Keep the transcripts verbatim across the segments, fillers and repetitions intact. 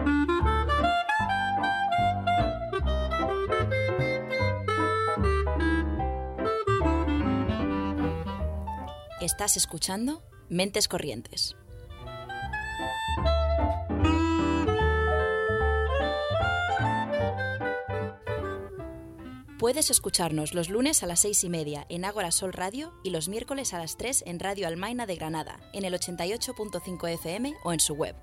Estás escuchando Mentes Corrientes. Puedes escucharnos los lunes a las seis y media en Ágora Sol Radio y los miércoles a las tres en Radio Almaina de Granada, en el ochenta y ocho punto cinco F M o en su web.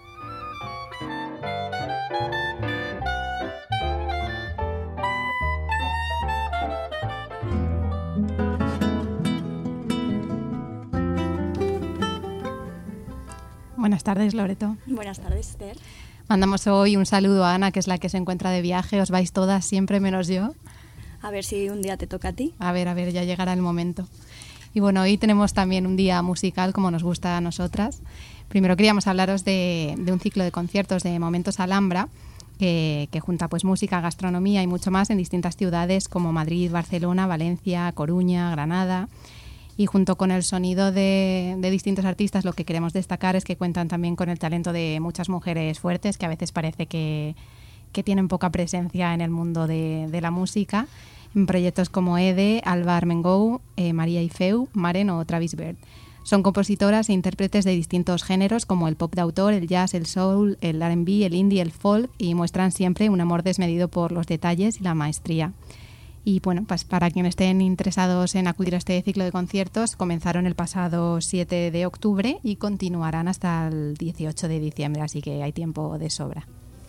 Buenas tardes, Loreto. Buenas tardes, Esther. Mandamos hoy un saludo a Ana, que es la que se encuentra de viaje. Os vais todas siempre menos yo. A ver si un día te toca a ti. A ver, a ver, ya llegará el momento. Y bueno, hoy tenemos también un día musical, como nos gusta a nosotras. Primero queríamos hablaros de, de un ciclo de conciertos de Momentos Alhambra, que, que junta pues música, gastronomía y mucho más en distintas ciudades como Madrid, Barcelona, Valencia, Coruña, Granada. Y junto con el sonido de, de distintos artistas, lo que queremos destacar es que cuentan también con el talento de muchas mujeres fuertes que a veces parece que, que tienen poca presencia en el mundo de, de la música, en proyectos como Ede, Alba Armengou, eh, María Ifeu, Maren o Travis Bird. Son compositoras e intérpretes de distintos géneros como el pop de autor, el jazz, el soul, el R and B, el indie, el folk, y muestran siempre un amor desmedido por los detalles y la maestría. Y bueno, pues para quienes estén interesados en acudir a este ciclo de conciertos, comenzaron el pasado siete de octubre y continuarán hasta el dieciocho de diciembre, así que hay tiempo de sobra.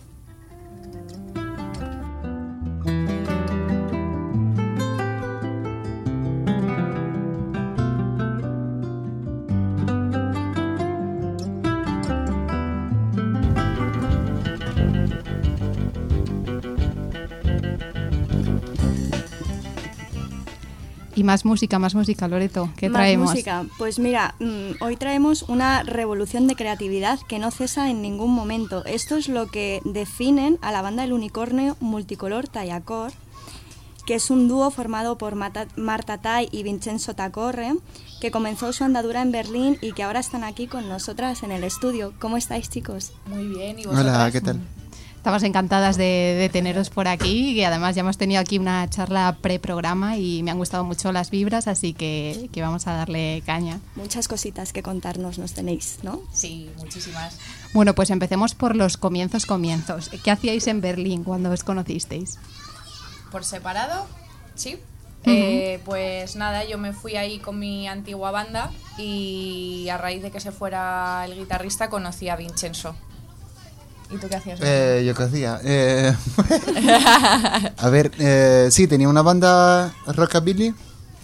Y más música, más música, Loreto. ¿Qué más traemos? Música. Pues mira, mmm, hoy traemos una revolución de creatividad que no cesa en ningún momento. Esto es lo que definen a la banda El Unicornio Multicolor Tallacore, que es un dúo formado por Mata, Marta Tai y Vincenzo Tacorre, que comenzó su andadura en Berlín y que ahora están aquí con nosotras en el estudio. ¿Cómo estáis, chicos? Muy bien, ¿y vosotras? Hola, ¿qué tal? Estamos encantadas de, de teneros por aquí y además ya hemos tenido aquí una charla pre-programa y me han gustado mucho las vibras, así que, que vamos a darle caña. Muchas cositas que contarnos nos tenéis, ¿no? Sí, muchísimas. Bueno, pues empecemos por los comienzos, comienzos. ¿Qué hacíais en Berlín cuando os conocisteis? ¿Por separado? Sí. Uh-huh. Eh, pues nada, yo me fui ahí con mi antigua banda y a raíz de que se fuera el guitarrista conocí a Vincenzo. ¿Y tú qué hacías? Eh, yo qué hacía. Eh, a ver, eh, sí, tenía una banda rockabilly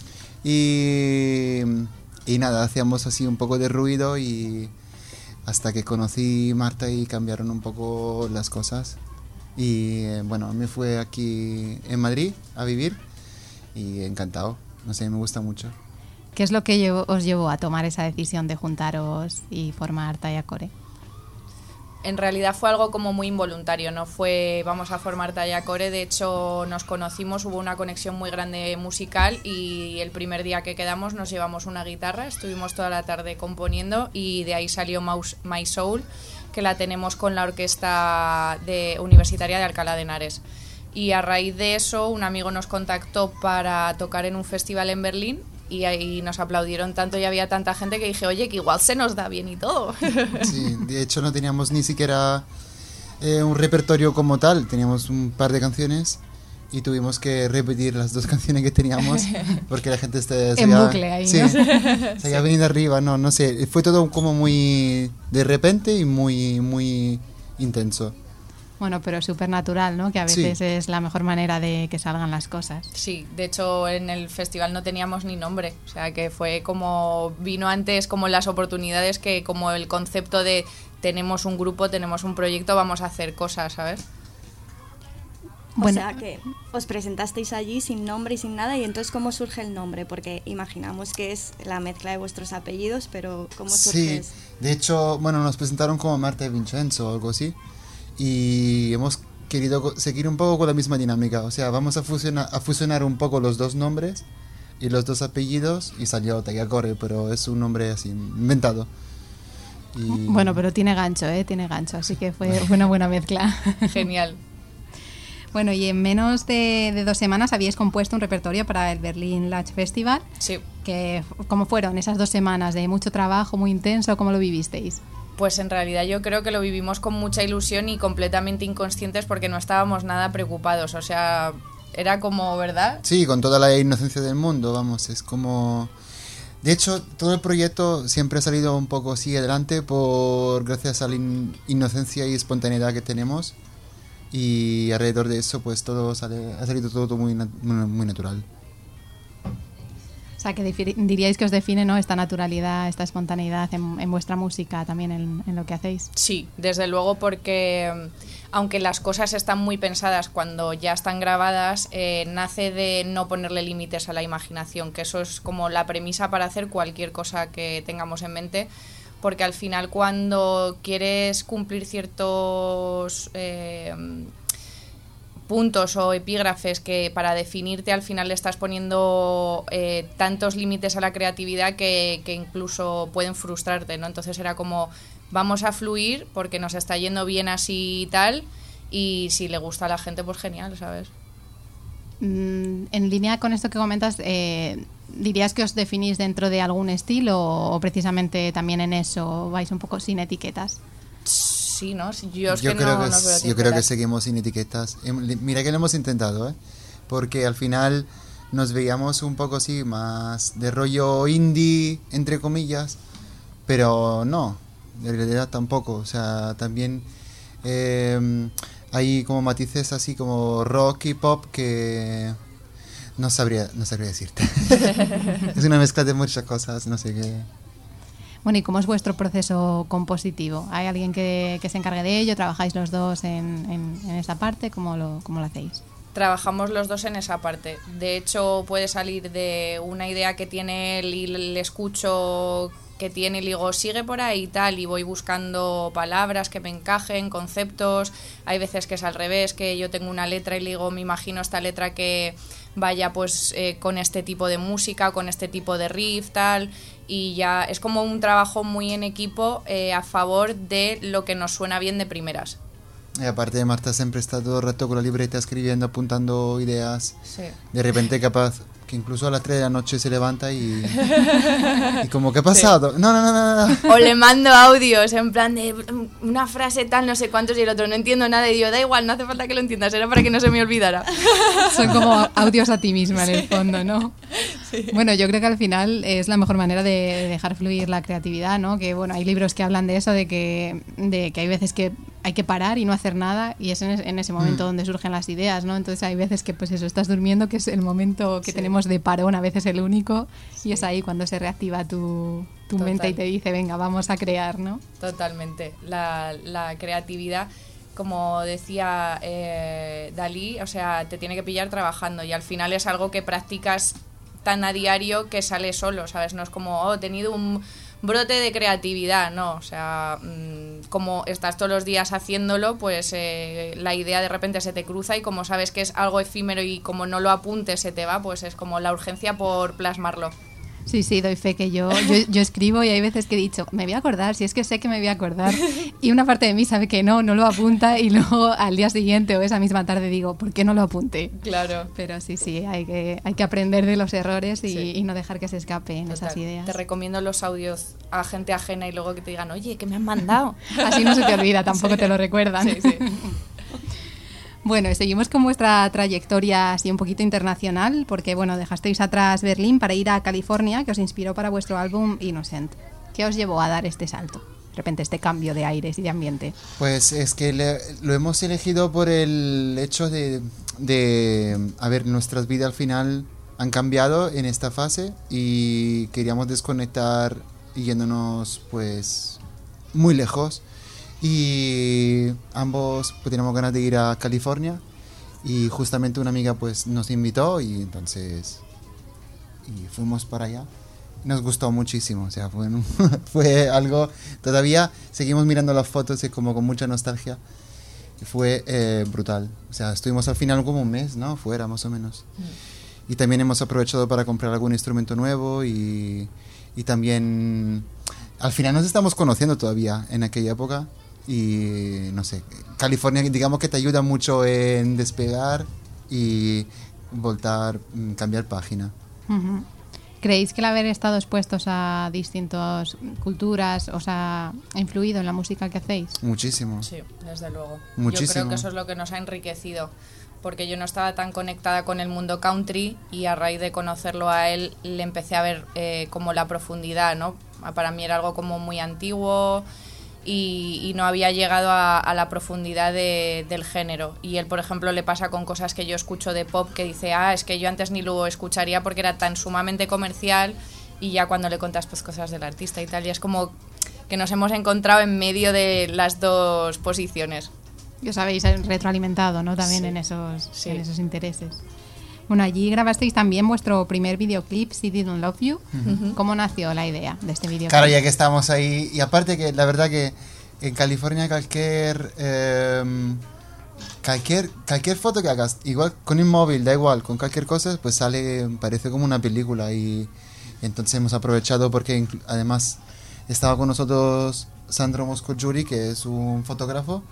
y, y nada, hacíamos así un poco de ruido y hasta que conocí a Marta y cambiaron un poco las cosas. Y eh, bueno, me fui aquí en Madrid a vivir y encantado, no sé, me gusta mucho. ¿Qué es lo que llevo, os llevó a tomar esa decisión de juntaros y formar Tallacore? En realidad fue algo como muy involuntario, no fue vamos a formar Tallacore, de hecho nos conocimos, hubo una conexión muy grande musical y el primer día que quedamos nos llevamos una guitarra, estuvimos toda la tarde componiendo y de ahí salió My Soul, que la tenemos con la orquesta de, universitaria de Alcalá de Henares. Y a raíz de eso un amigo nos contactó para tocar en un festival en Berlín y ahí nos aplaudieron tanto y había tanta gente que dije, oye, que igual se nos da bien y todo. Sí, de hecho no teníamos ni siquiera eh, un repertorio como tal, teníamos un par de canciones y tuvimos que repetir las dos canciones que teníamos porque la gente se, se en había, bucle ahí, sí, ¿no? se había venido arriba, no, no sé, fue todo como muy de repente y muy, muy intenso. Bueno, pero súper natural, ¿no? Que a veces sí. Es la mejor manera de que salgan las cosas. Sí, de hecho en el festival no teníamos ni nombre, o sea que fue como, vino antes como las oportunidades que como el concepto de tenemos un grupo, tenemos un proyecto, vamos a hacer cosas, ¿sabes? Bueno. O sea que os presentasteis allí sin nombre y sin nada, y entonces ¿cómo surge el nombre? Porque imaginamos que es la mezcla de vuestros apellidos, pero ¿cómo surge? Sí, de hecho, bueno, nos presentaron como Marta y Vincenzo o algo así. Y hemos querido seguir un poco con la misma dinámica, o sea, vamos a fusionar, a fusionar un poco los dos nombres y los dos apellidos y salió Tallacore, pero es un nombre así inventado. Y... Bueno, pero tiene gancho, ¿eh? Tiene gancho, así que fue, fue una buena mezcla. Genial. Bueno, y en menos de, de dos semanas habíais compuesto un repertorio para el Berlin Latch Festival. Sí. Que, ¿cómo fueron esas dos semanas de mucho trabajo, muy intenso? ¿Cómo lo vivisteis? Pues en realidad yo creo que lo vivimos con mucha ilusión y completamente inconscientes porque no estábamos nada preocupados. O sea, era como, ¿verdad? Sí, con toda la inocencia del mundo, vamos, es como... De hecho, todo el proyecto siempre ha salido un poco así adelante por gracias a la in- inocencia y espontaneidad que tenemos. Y alrededor de eso pues todo sale, ha salido todo muy, nat- muy natural. O sea, que difir- diríais que os define, ¿no?, esta naturalidad, esta espontaneidad en, en vuestra música, también en, en lo que hacéis. Sí, desde luego, porque aunque las cosas están muy pensadas cuando ya están grabadas, eh, nace de no ponerle límites a la imaginación, que eso es como la premisa para hacer cualquier cosa que tengamos en mente, porque al final cuando quieres cumplir ciertos eh, puntos o epígrafes que para definirte al final le estás poniendo eh, tantos límites a la creatividad que, que incluso pueden frustrarte, ¿no? Entonces era como, vamos a fluir porque nos está yendo bien así y tal, y si le gusta a la gente, pues genial, ¿sabes? Mm, en línea con esto que comentas, eh, ¿dirías que os definís dentro de algún estilo o precisamente también en eso vais un poco sin etiquetas? Sí, ¿no? Yo, es yo que creo no, que, no veo yo creo que seguimos sin etiquetas. Mira que lo hemos intentado, ¿eh? Porque al final nos veíamos un poco así más de rollo indie, entre comillas, pero no, en realidad tampoco. O sea, también eh, hay como matices así como rock y pop que no sabría, no sabría decirte. Es una mezcla de muchas cosas, no sé qué. Bueno, ¿y cómo es vuestro proceso compositivo? ¿Hay alguien que, que se encargue de ello? ¿Trabajáis los dos en, en, en esa parte? ¿Cómo lo, cómo lo hacéis? Trabajamos los dos en esa parte. De hecho, puede salir de una idea que tiene él y le escucho que tiene y le digo, sigue por ahí y tal, y voy buscando palabras que me encajen, conceptos. Hay veces que es al revés, que yo tengo una letra y le digo, me imagino esta letra que vaya pues eh, con este tipo de música, con este tipo de riff, tal, y ya es como un trabajo muy en equipo eh, a favor de lo que nos suena bien de primeras. Y aparte de Marta siempre está todo el rato con la libreta escribiendo, apuntando ideas. Sí. De repente capaz que incluso a las tres de la noche se levanta y, y como, ¿qué ha pasado? Sí. No, no, no, no, no. O le mando audios en plan de una frase tal, no sé cuántos, y el otro no entiendo nada, y yo, da igual, no hace falta que lo entiendas, era para que no se me olvidara. Son como audios a ti misma en el fondo, ¿no? Sí. Bueno, yo creo que al final es la mejor manera de dejar fluir la creatividad, ¿no? Que bueno, hay libros que hablan de eso, de que, de que hay veces que hay que parar y no hacer nada, y es en, en ese momento mm. donde surgen las ideas, ¿no? Entonces hay veces que pues eso, estás durmiendo, que es el momento que sí. tenemos de parón, a veces el único, sí. y es ahí cuando se reactiva tu, tu mente y te dice, venga, vamos a crear, ¿no? Totalmente. La, la creatividad, como decía eh, Dalí, o sea, te tiene que pillar trabajando, y al final es algo que practicas tan a diario que sale solo, ¿sabes? No es como, oh, he tenido un brote de creatividad, no, o sea, mmm, como estás todos los días haciéndolo, pues eh, la idea de repente se te cruza, y como sabes que es algo efímero y como no lo apuntes se te va, pues es como la urgencia por plasmarlo. Sí, sí, doy fe que yo, yo, yo escribo, y hay veces que he dicho, me voy a acordar, si es que sé que me voy a acordar, y una parte de mí sabe que no, no lo apunta, y luego al día siguiente o esa misma tarde digo, ¿por qué no lo apunté? Claro. Pero sí, sí, hay que, hay que aprender de los errores y, sí. y no dejar que se escapen Total. Esas ideas. Te recomiendo los audios a gente ajena y luego que te digan, oye, ¿qué me han mandado? Así no se te olvida, tampoco sí. te lo recuerdan. Sí, sí. Bueno, y seguimos con vuestra trayectoria así un poquito internacional, porque bueno, dejasteis atrás Berlín para ir a California, que os inspiró para vuestro álbum Innocent. ¿Qué os llevó a dar este salto? De repente este cambio de aires y de ambiente. Pues es que le, lo hemos elegido por el hecho de, de, a ver, nuestras vidas al final han cambiado en esta fase y queríamos desconectar yéndonos pues muy lejos. Y ambos pues, teníamos ganas de ir a California, y justamente una amiga pues nos invitó, y entonces y fuimos para allá. Nos gustó muchísimo, o sea, fue, fue algo, todavía seguimos mirando las fotos y como con mucha nostalgia. Fue eh, brutal, o sea, estuvimos al final como un mes, ¿no? Fuera más o menos. Mm. Y también hemos aprovechado para comprar algún instrumento nuevo, y, y también al final nos estamos conociendo todavía en aquella época y no sé, California digamos que te ayuda mucho en despegar y voltar, cambiar página. Uh-huh. ¿Creéis que el haber estado expuestos a distintas culturas os ha influido en la música que hacéis? Muchísimo. Sí, desde luego. Muchísimo. Yo creo que eso es lo que nos ha enriquecido, porque yo no estaba tan conectada con el mundo country y a raíz de conocerlo a él le empecé a ver eh, como la profundidad, ¿no? Para mí era algo como muy antiguo y, y no había llegado a, a la profundidad de, del género. Y él, por ejemplo, le pasa con cosas que yo escucho de pop que dice, ah, es que yo antes ni lo escucharía porque era tan sumamente comercial, y ya cuando le contas pues cosas del artista y tal, y es como que nos hemos encontrado en medio de las dos posiciones. Y os habéis retroalimentado, ¿no? También sí. en esos sí. en esos intereses. Bueno, allí grabasteis también vuestro primer videoclip, Si Didn't Love You. Uh-huh. ¿Cómo nació la idea de este videoclip? Claro, ya que estamos ahí, y aparte que la verdad que en California cualquier eh, cualquier cualquier foto que hagas, igual con un móvil, da igual, con cualquier cosa, pues sale, parece como una película, y, y entonces hemos aprovechado porque además estaba con nosotros Sandro Moscojuri, que es un fotógrafo,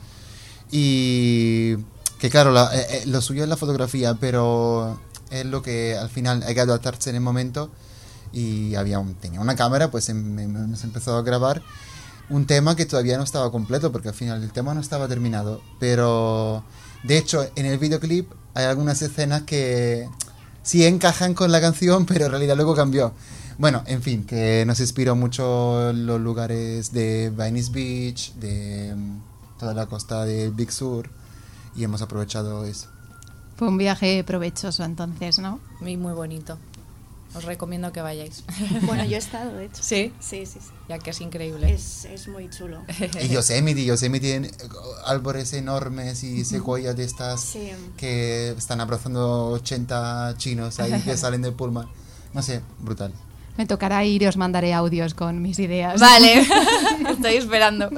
y que claro, la, eh, lo suyo es la fotografía, pero es lo que al final hay que adaptarse en el momento, y había un, tenía una cámara, pues hemos empezado a grabar un tema que todavía no estaba completo, porque al final el tema no estaba terminado, pero de hecho en el videoclip hay algunas escenas que sí encajan con la canción, pero en realidad luego cambió. Bueno, en fin, que nos inspiró mucho los lugares de Venice Beach, de toda la costa del Big Sur, y hemos aprovechado eso. Fue un viaje provechoso entonces, ¿no? Muy, muy bonito. Os recomiendo que vayáis. Bueno, yo he estado, de hecho. ¿Sí? Sí, sí, sí. Ya que es increíble. Es, es muy chulo. Y Yosemite, Yosemite tiene árboles enormes y secuoyas de estas sí. que están abrazando ochenta chinos ahí que salen del Pullman. No sé, brutal. Me tocará ir y os mandaré audios con mis ideas. Vale, estoy esperando.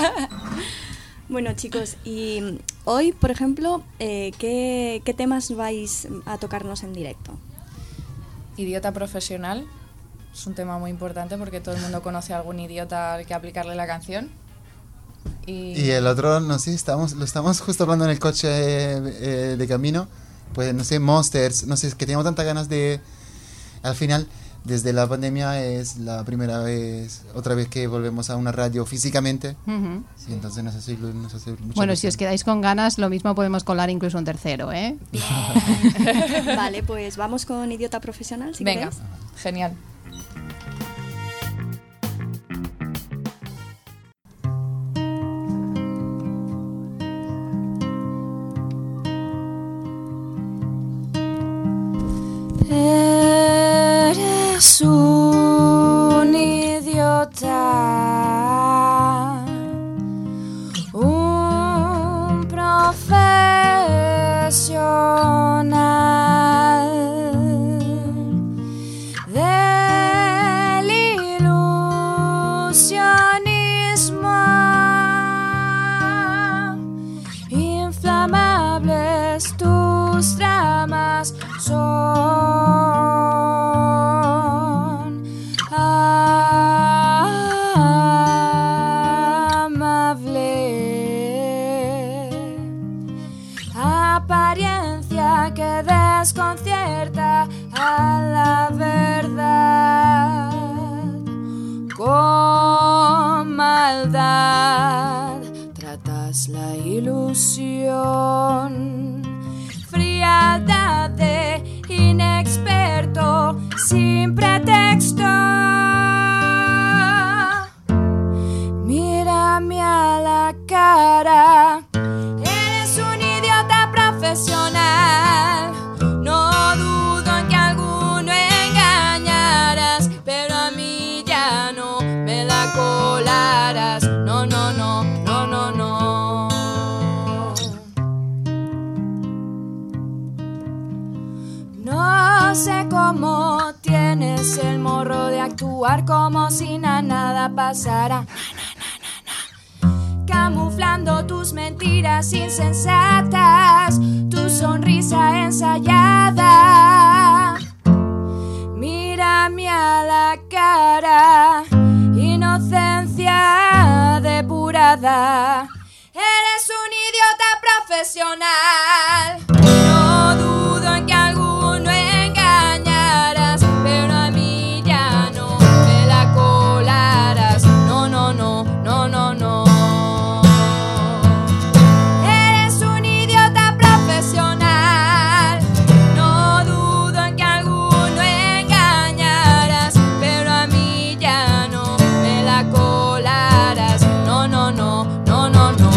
Bueno, chicos, y hoy, por ejemplo, eh, ¿qué, ¿qué temas vais a tocarnos en directo? Idiota profesional. Es un tema muy importante porque todo el mundo conoce a algún idiota al que aplicarle la canción. Y, y el otro, no sé, estamos, lo estamos justo hablando en el coche eh, de camino. Pues no sé, Monsters, no sé, es que tenemos tantas ganas de... Al final, desde la pandemia es la primera vez, otra vez que volvemos a una radio físicamente. Uh-huh. Y entonces nos hace, nos hace mucha Bueno, ilusión. si os quedáis con ganas, lo mismo podemos colar incluso un tercero, ¿eh? Bien. Vale, pues vamos con Idiota Profesional, si Venga, queréis. Genial. Eres un idiota, un profesional del ilusionismo, inflamables tus dramas son. Desconcierta a la verdad, con maldad tratas la ilusión, frialdad de inexperto sin pretexto. Mírame a la cara, eres un idiota profesional. No dudo en que alguno engañarás, pero a mí ya no me la colarás. No, no, no, no, no, no. No sé cómo tienes el morro de actuar como si na, nada pasara. Camuflando tus mentiras insensatas, tu sonrisa ensayada. Mírame a la cara, inocente. nada. Eres un idiota profesional. No dudo en que alguno engañarás, pero a mí ya no me la colarás. No, no, no, no, no, no. Eres un idiota profesional. No dudo en que alguno engañarás, pero a mí ya no me la colarás. No, no, no, no, no, no.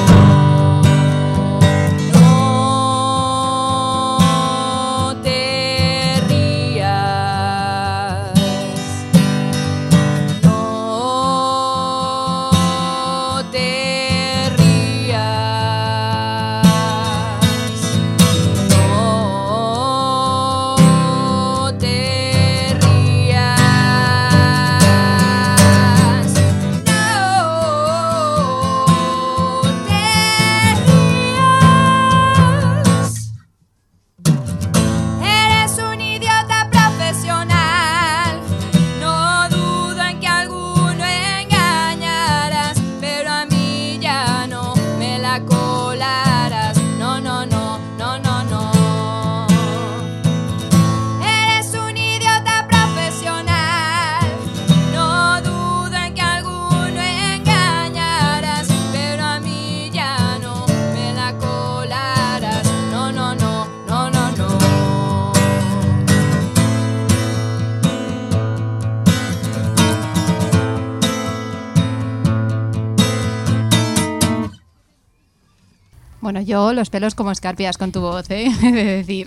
Bueno, yo los pelos como escarpias con tu voz, ¿eh? He de decir.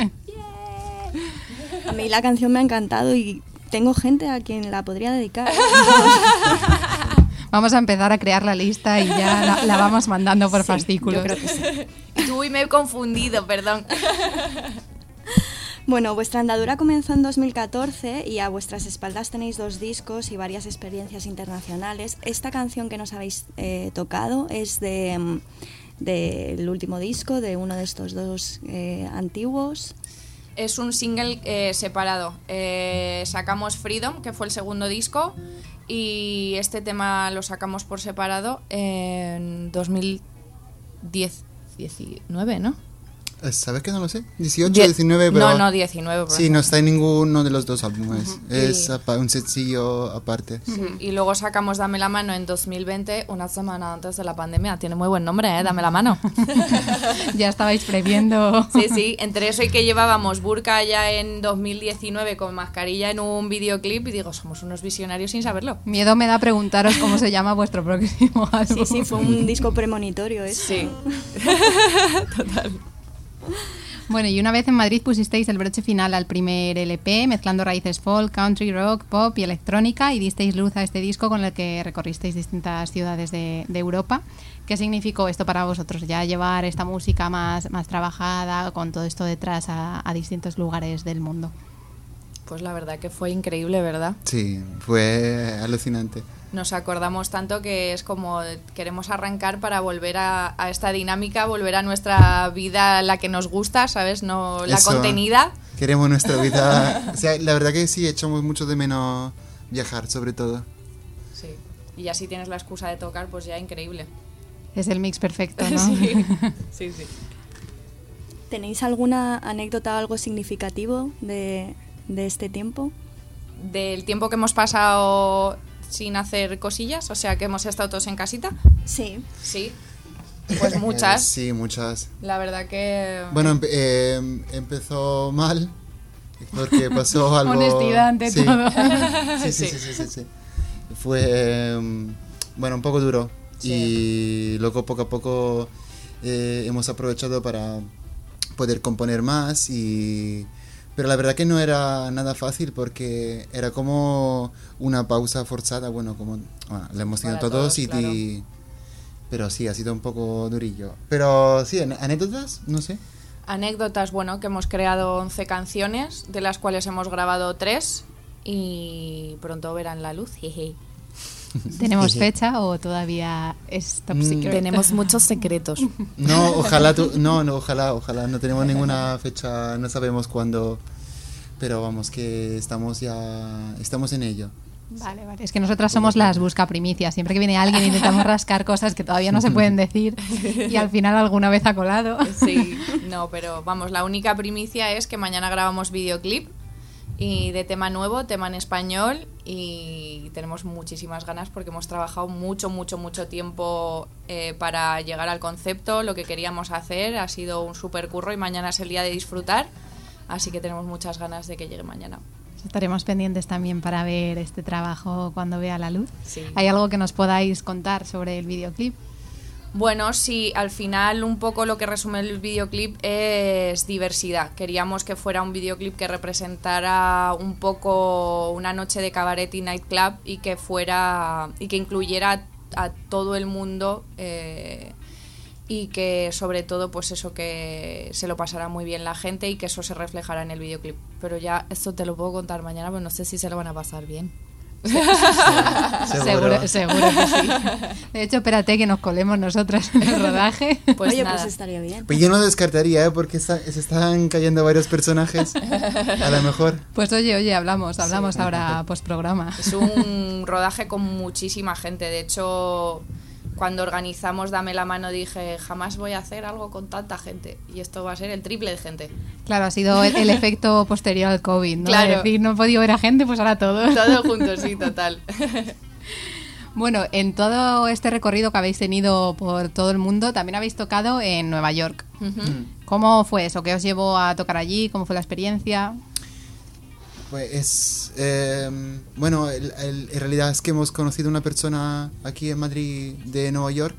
A mí la canción me ha encantado y tengo gente a quien la podría dedicar. Vamos a empezar a crear la lista y ya la, la vamos mandando por Sí, fascículos. yo creo que sí. Uy, me he confundido, perdón. Bueno, vuestra andadura comenzó en dos mil catorce y a vuestras espaldas tenéis dos discos y varias experiencias internacionales. Esta canción que nos habéis eh, tocado es de... Mm, del último disco, de uno de estos dos eh, antiguos. Es un single eh, separado. Eh, sacamos Freedom, que fue el segundo disco, y este tema lo sacamos por separado en dos mil diecinueve, ¿no? ¿Sabes que no lo sé? dieciocho, Die- diecinueve, pero... No, no, diecinueve. por Sí, ejemplo. no está en ninguno de los dos álbumes. Ujú. Es Y- apa- un sencillo aparte. Sí, y luego sacamos Dame la mano en dos mil veinte, una semana antes de la pandemia. Tiene muy buen nombre, ¿eh? Dame la mano. Ya estabais previendo. Sí, sí, entre eso y que llevábamos burka ya en dos mil diecinueve con mascarilla en un videoclip y digo, somos unos visionarios sin saberlo. Miedo me da preguntaros cómo se llama vuestro próximo álbum. Sí, sí, fue un disco premonitorio eso. Sí. Total. Bueno, y una vez en Madrid pusisteis el broche final al primer L P, mezclando raíces folk, country, rock, pop y electrónica, y disteis luz a este disco con el que recorristeis distintas ciudades de, de Europa. ¿Qué significó esto para vosotros? Ya llevar esta música más, más trabajada, con todo esto detrás, a, a distintos lugares del mundo. Pues la verdad que fue increíble, ¿verdad? Sí, fue alucinante. Nos acordamos tanto que es como queremos arrancar para volver a, a esta dinámica, volver a nuestra vida, la que nos gusta, ¿sabes? No la Eso, contenida. Queremos nuestra vida... O sea, la verdad que sí, echamos mucho de menos viajar, sobre todo. Sí. Y ya si tienes la excusa de tocar, pues ya increíble. Es el mix perfecto, ¿no? Sí, sí, sí. ¿Tenéis alguna anécdota o algo significativo de, de este tiempo? Del tiempo que hemos pasado sin hacer cosillas, o sea, que hemos estado todos en casita. Sí. Sí. Pues muchas. Eh, sí, muchas. La verdad que... Bueno, empe- eh, empezó mal porque pasó algo... Honestidad ante sí. todo. Sí, sí, sí, sí, sí, sí. Fue, eh, bueno, un poco duro. Sí. Y luego poco a poco eh, hemos aprovechado para poder componer más y... Pero la verdad que no era nada fácil porque era como una pausa forzada, bueno, como bueno, la hemos tenido Para todos, todos, y, claro. y- pero sí, ha sido un poco durillo. Pero sí, ane- anécdotas, no sé. Anécdotas, bueno, que hemos creado once canciones, de las cuales hemos grabado tres y pronto verán la luz. Jeje. ¿Tenemos fecha o todavía es top Mm. secret? Tenemos muchos secretos. No, ojalá, tú, no, no, ojalá, ojalá, no tenemos ninguna fecha, no sabemos cuándo, pero vamos que estamos ya, estamos en ello. Vale, vale. Es que nosotras somos las busca primicias. Siempre que viene alguien intentamos rascar cosas que todavía no se pueden decir y al final alguna vez ha colado. Sí, no, pero vamos, la única primicia es que mañana grabamos videoclip y de tema nuevo, tema en español, y tenemos muchísimas ganas porque hemos trabajado mucho, mucho, mucho tiempo eh, para llegar al concepto, lo que queríamos hacer, ha sido un súper curro y mañana es el día de disfrutar, así que tenemos muchas ganas de que llegue mañana. Estaremos pendientes también para ver este trabajo cuando vea la luz. Sí. ¿Hay algo que nos podáis contar sobre el videoclip? Bueno, sí, al final un poco lo que resume el videoclip es diversidad. Queríamos que fuera un videoclip que representara un poco una noche de cabaret y nightclub y que fuera y que incluyera a todo el mundo eh, y que sobre todo pues eso, que se lo pasara muy bien la gente y que eso se reflejara en el videoclip. Pero ya esto te lo puedo contar mañana, pero no sé si se lo van a pasar bien. Seguro, seguro que sí. De hecho, espérate que nos colemos nosotras en el rodaje. Pues Oye, nada. pues estaría bien. Pues yo no descartaría, ¿eh? Porque está- se están cayendo varios personajes. A lo mejor. Pues oye, oye, hablamos, hablamos ahora post programa. Es un rodaje con muchísima gente. De hecho, cuando organizamos Dame la Mano dije, jamás voy a hacer algo con tanta gente. Y esto va a ser el triple de gente. Claro, ha sido el, el efecto posterior al COVID, ¿no? Claro. Es decir, no he podido ver a gente, pues ahora todo. Todo junto, sí, total. Bueno, en todo este recorrido que habéis tenido por todo el mundo, también habéis tocado en Nueva York. Ujú. ¿Cómo fue eso? ¿Qué os llevó a tocar allí? ¿Cómo fue la experiencia? Pues es, eh, bueno, el- el- en realidad es que hemos conocido una persona aquí en Madrid de Nueva York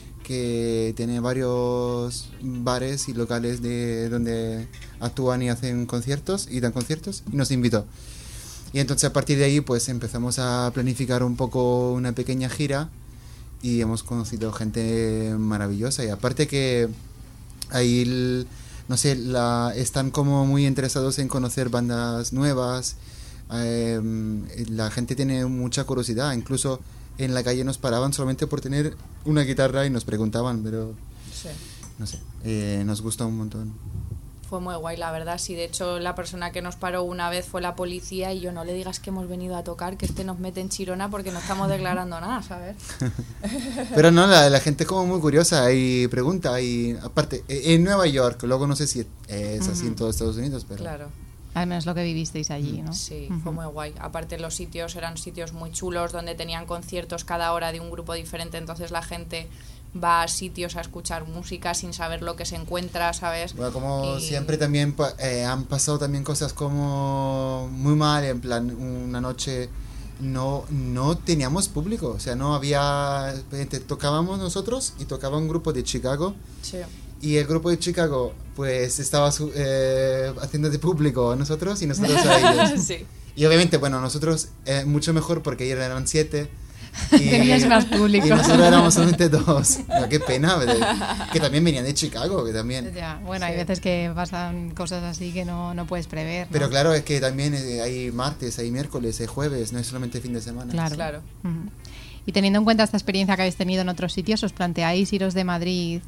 que tiene varios bares y locales de donde actúan y hacen conciertos y dan conciertos y nos invitó. Y entonces a partir de ahí pues empezamos a planificar un poco una pequeña gira y hemos conocido gente maravillosa y aparte que ahí el- no sé, la, están como muy interesados en conocer bandas nuevas. eh, la gente tiene mucha curiosidad. Incluso en la calle nos paraban solamente por tener una guitarra y nos preguntaban, pero Sí. no sé, eh, nos gusta un montón. Fue muy guay, la verdad. Sí, de hecho, la persona que nos paró una vez fue la policía y yo, no le digas que hemos venido a tocar, que este nos mete en chirona porque no estamos declarando nada, ¿sabes? Pero no, la, la gente es como muy curiosa y pregunta. Y aparte, eh, en Nueva York, luego no sé si es así en todo Estados Unidos, pero Claro. Al menos lo que vivisteis allí, ¿no? Sí, Ujú. fue muy guay. Aparte los sitios eran sitios muy chulos donde tenían conciertos cada hora de un grupo diferente, entonces la gente va a sitios a escuchar música sin saber lo que se encuentra, ¿sabes? bueno, como Y- siempre también pa- eh, han pasado también cosas como muy mal, en plan una noche no no teníamos público, o sea, no había gente, tocábamos nosotros y tocaba un grupo de Chicago Sí. y el grupo de Chicago pues estaba su- eh, haciendo de público a nosotros y nosotros a ellos. Sí. Y obviamente, bueno, nosotros eh, mucho mejor porque ellos eran siete. Y, Teníais más público. Y nosotros éramos solamente dos. No, qué pena, de- que también venían de Chicago, que también. Ya, bueno, hay Sí. veces que pasan cosas así que no, no puedes prever, ¿no? Pero claro, es que también eh, hay martes, hay miércoles, hay jueves, no es solamente fin de semana. Claro. Claro. Ujú. Y teniendo en cuenta esta experiencia que habéis tenido en otros sitios, ¿os planteáis iros de Madrid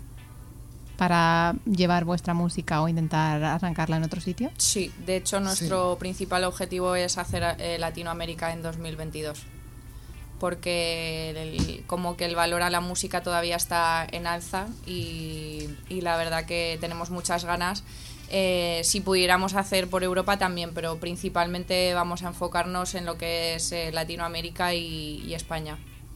para llevar vuestra música o intentar arrancarla en otro sitio? Sí, de hecho nuestro principal objetivo es hacer eh, Latinoamérica en dos mil veintidós. Porque el- como que el valor a la música todavía está en alza y, y la verdad que tenemos muchas ganas. Eh, si pudiéramos hacer por Europa también, pero principalmente vamos a enfocarnos en lo que es eh, Latinoamérica y, y España.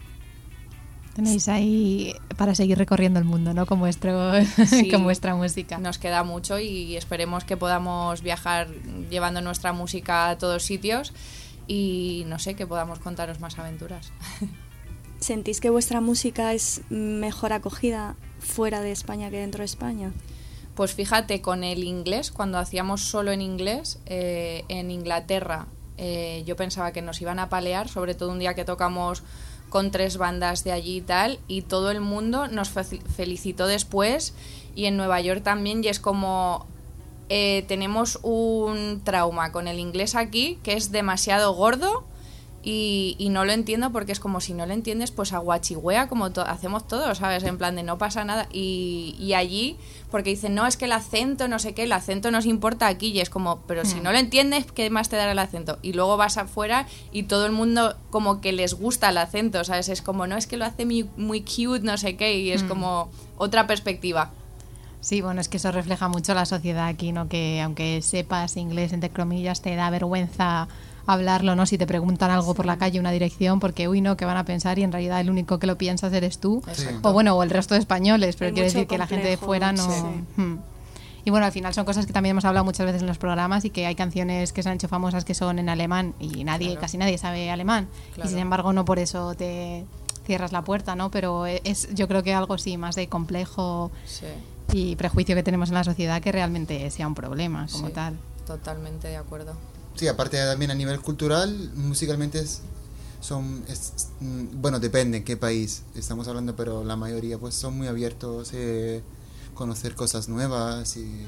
Tenéis ahí para seguir recorriendo el mundo, ¿no? Con, vuestro, Sí. con vuestra música. Nos queda mucho y esperemos que podamos viajar llevando nuestra música a todos sitios y no sé, que podamos contaros más aventuras. ¿Sentís que vuestra música es mejor acogida fuera de España que dentro de España? Pues fíjate, con el inglés, cuando hacíamos solo en inglés, eh, en Inglaterra eh, yo pensaba que nos iban a palear, sobre todo un día que tocamos con tres bandas de allí y tal, y todo el mundo nos fe- felicitó después, y en Nueva York también, y es como... Eh, tenemos un trauma con el inglés aquí que es demasiado gordo Y, y no lo entiendo porque es como si no lo entiendes, pues aguachigüea como to- hacemos todos, ¿sabes? En plan de no pasa nada. Y, y allí, porque dicen, no, es que el acento, no sé qué, el acento nos importa aquí. Y es como, pero si no lo entiendes, ¿qué más te dará el acento? Y luego vas afuera y todo el mundo como que les gusta el acento, ¿sabes? Es como, no, es que lo hace muy, muy cute, no sé qué. Y es como otra perspectiva. Sí, bueno, es que eso refleja mucho la sociedad aquí, ¿no? Que aunque sepas inglés, entre comillas, te da vergüenza hablarlo, ¿no? Si te preguntan algo por la calle, una dirección, porque uy, no, ¿qué van a pensar? Y en realidad el único que lo piensas eres tú. Exacto. O bueno, o el resto de españoles, pero Hay quiere mucho decir que la gente de complejo, fuera no... sí. Hmm. Y bueno, al final son cosas que también hemos hablado muchas veces en los programas y que hay canciones que se han hecho famosas que son en alemán y nadie, Claro. casi nadie sabe alemán. Claro. Y sin embargo no por eso te cierras la puerta, ¿no? Pero es, yo creo que algo sí más de complejo Sí, y prejuicio que tenemos en la sociedad que realmente sea un problema como sí, tal. totalmente de acuerdo. Sí, aparte también a nivel cultural, musicalmente es, son, es, mm, bueno, depende en qué país estamos hablando, pero la mayoría pues son muy abiertos a conocer cosas nuevas y,